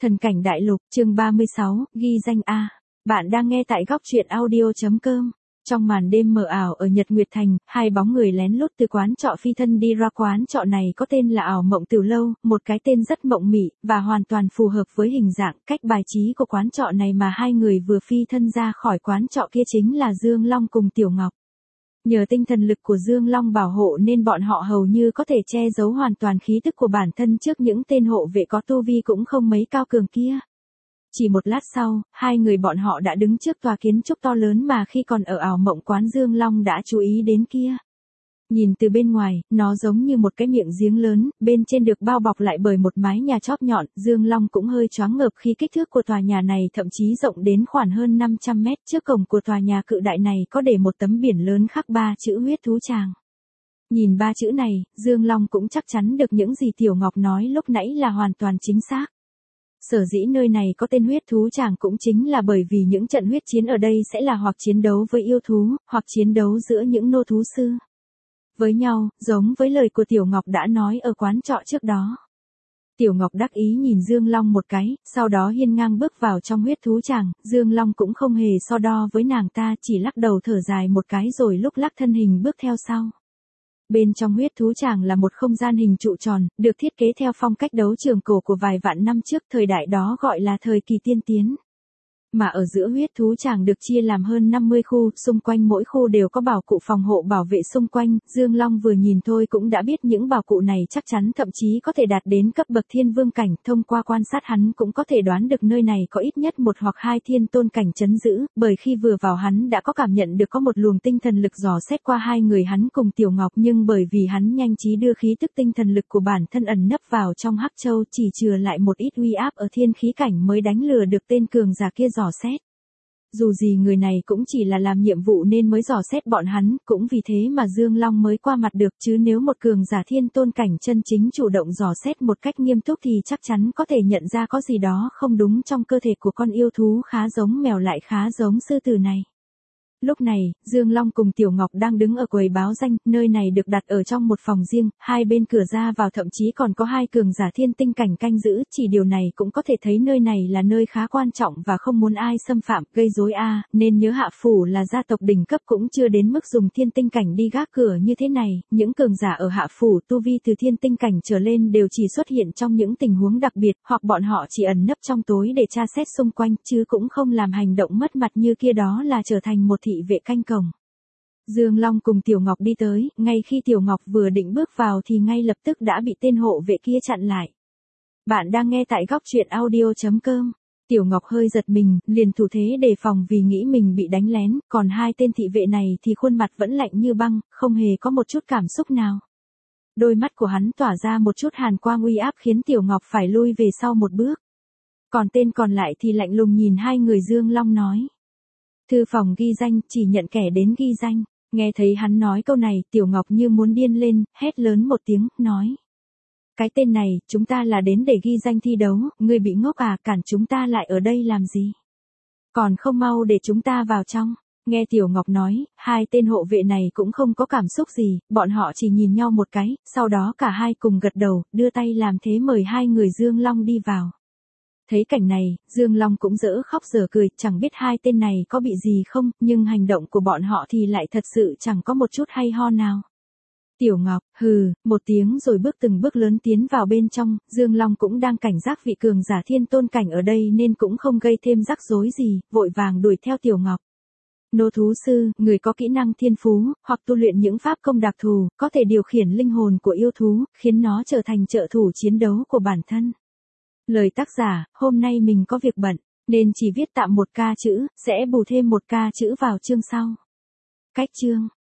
Thần cảnh đại lục, chương 36, ghi danh A. Bạn đang nghe tại góc truyện audio.com. Trong màn đêm mờ ảo ở Nhật Nguyệt Thành, hai bóng người lén lút từ quán trọ phi thân đi ra quán trọ này có tên là Ảo Mộng Tiểu Lâu, một cái tên rất mộng mị, và hoàn toàn phù hợp với hình dạng, cách bài trí của quán trọ này mà hai người vừa phi thân ra khỏi quán trọ kia chính là Dương Long cùng Tiểu Ngọc. Nhờ tinh thần lực của Dương Long bảo hộ nên bọn họ hầu như có thể che giấu hoàn toàn khí tức của bản thân trước những tên hộ vệ có tu vi cũng không mấy cao cường kia. Chỉ một lát sau, hai người bọn họ đã đứng trước tòa kiến trúc to lớn mà khi còn ở Ảo Mộng quán Dương Long đã chú ý đến kia. Nhìn từ bên ngoài, nó giống như một cái miệng giếng lớn, bên trên được bao bọc lại bởi một mái nhà chóp nhọn, Dương Long cũng hơi choáng ngợp khi kích thước của tòa nhà này thậm chí rộng đến khoảng hơn 500 mét. Trước cổng của tòa nhà cự đại này có để một tấm biển lớn khắc 3 chữ huyết thú tràng. Nhìn 3 chữ này, Dương Long cũng chắc chắn được những gì Tiểu Ngọc nói lúc nãy là hoàn toàn chính xác. Sở dĩ nơi này có tên huyết thú tràng cũng chính là bởi vì những trận huyết chiến ở đây sẽ là hoặc chiến đấu với yêu thú, hoặc chiến đấu giữa những nô thú sư với nhau, giống với lời của Tiểu Ngọc đã nói ở quán trọ trước đó. Tiểu Ngọc đắc ý nhìn Dương Long một cái, sau đó hiên ngang bước vào trong huyết thú tràng, Dương Long cũng không hề so đo với nàng ta, chỉ lắc đầu thở dài một cái rồi lúc lắc thân hình bước theo sau. Bên trong huyết thú tràng là một không gian hình trụ tròn, được thiết kế theo phong cách đấu trường cổ của vài vạn năm trước, thời đại đó gọi là thời kỳ tiên tiến. Mà ở giữa huyết thú tràng được chia làm hơn 50 khu, xung quanh mỗi khu đều có bảo cụ phòng hộ bảo vệ xung quanh, Dương Long vừa nhìn thôi cũng đã biết những bảo cụ này chắc chắn thậm chí có thể đạt đến cấp bậc thiên vương cảnh, thông qua quan sát hắn cũng có thể đoán được nơi này có ít nhất một hoặc hai thiên tôn cảnh trấn giữ, bởi khi vừa vào hắn đã có cảm nhận được có một luồng tinh thần lực dò xét qua hai người hắn cùng Tiểu Ngọc, nhưng bởi vì hắn nhanh trí đưa khí tức tinh thần lực của bản thân ẩn nấp vào trong hắc châu, chỉ chừa lại một ít uy áp ở thiên khí cảnh mới đánh lừa được tên cường giả kia dò xét. Dù gì người này cũng chỉ là làm nhiệm vụ nên mới dò xét bọn hắn, cũng vì thế mà Dương Long mới qua mặt được, chứ nếu một cường giả thiên tôn cảnh chân chính chủ động dò xét một cách nghiêm túc thì chắc chắn có thể nhận ra có gì đó không đúng trong cơ thể của con yêu thú khá giống mèo lại khá giống sư tử này. Lúc này, Dương Long cùng Tiểu Ngọc đang đứng ở quầy báo danh, nơi này được đặt ở trong một phòng riêng, hai bên cửa ra vào thậm chí còn có hai cường giả thiên tinh cảnh canh giữ, chỉ điều này cũng có thể thấy nơi này là nơi khá quan trọng và không muốn ai xâm phạm, gây rối nên nhớ Hạ Phủ là gia tộc đỉnh cấp cũng chưa đến mức dùng thiên tinh cảnh đi gác cửa như thế này, những cường giả ở Hạ Phủ tu vi từ thiên tinh cảnh trở lên đều chỉ xuất hiện trong những tình huống đặc biệt, hoặc bọn họ chỉ ẩn nấp trong tối để tra xét xung quanh, chứ cũng không làm hành động mất mặt như kia, đó là trở thành một thị vệ canh cổng. Dương Long cùng Tiểu Ngọc đi tới, ngay khi Tiểu Ngọc vừa định bước vào thì ngay lập tức đã bị tên hộ vệ kia chặn lại. Bạn đang nghe tại góc truyện audio.com. Tiểu Ngọc hơi giật mình, liền thủ thế đề phòng vì nghĩ mình bị đánh lén, còn hai tên thị vệ này thì khuôn mặt vẫn lạnh như băng, không hề có một chút cảm xúc nào. Đôi mắt của hắn tỏa ra một chút hàn quang uy áp khiến Tiểu Ngọc phải lui về sau một bước. Còn tên còn lại thì lạnh lùng nhìn hai người. Dương Long nói: thư phòng ghi danh, chỉ nhận kẻ đến ghi danh. Nghe thấy hắn nói câu này, Tiểu Ngọc như muốn điên lên, hét lớn một tiếng, nói: cái tên này, chúng ta là đến để ghi danh thi đấu, ngươi bị ngốc à, cản chúng ta lại ở đây làm gì? Còn không mau để chúng ta vào trong. Nghe Tiểu Ngọc nói, hai tên hộ vệ này cũng không có cảm xúc gì, bọn họ chỉ nhìn nhau một cái, sau đó cả hai cùng gật đầu, đưa tay làm thế mời hai người Dương Long đi vào. Thấy cảnh này, Dương Long cũng dở khóc dở cười, chẳng biết hai tên này có bị gì không, nhưng hành động của bọn họ thì lại thật sự chẳng có một chút hay ho nào. Tiểu Ngọc, hừ, một tiếng rồi bước từng bước lớn tiến vào bên trong, Dương Long cũng đang cảnh giác vị cường giả thiên tôn cảnh ở đây nên cũng không gây thêm rắc rối gì, vội vàng đuổi theo Tiểu Ngọc. Nô thú sư, người có kỹ năng thiên phú, hoặc tu luyện những pháp công đặc thù, có thể điều khiển linh hồn của yêu thú, khiến nó trở thành trợ thủ chiến đấu của bản thân. Lời tác giả, hôm nay mình có việc bận, nên chỉ viết tạm một ca chữ, sẽ bù thêm một ca chữ vào chương sau. Cách chương.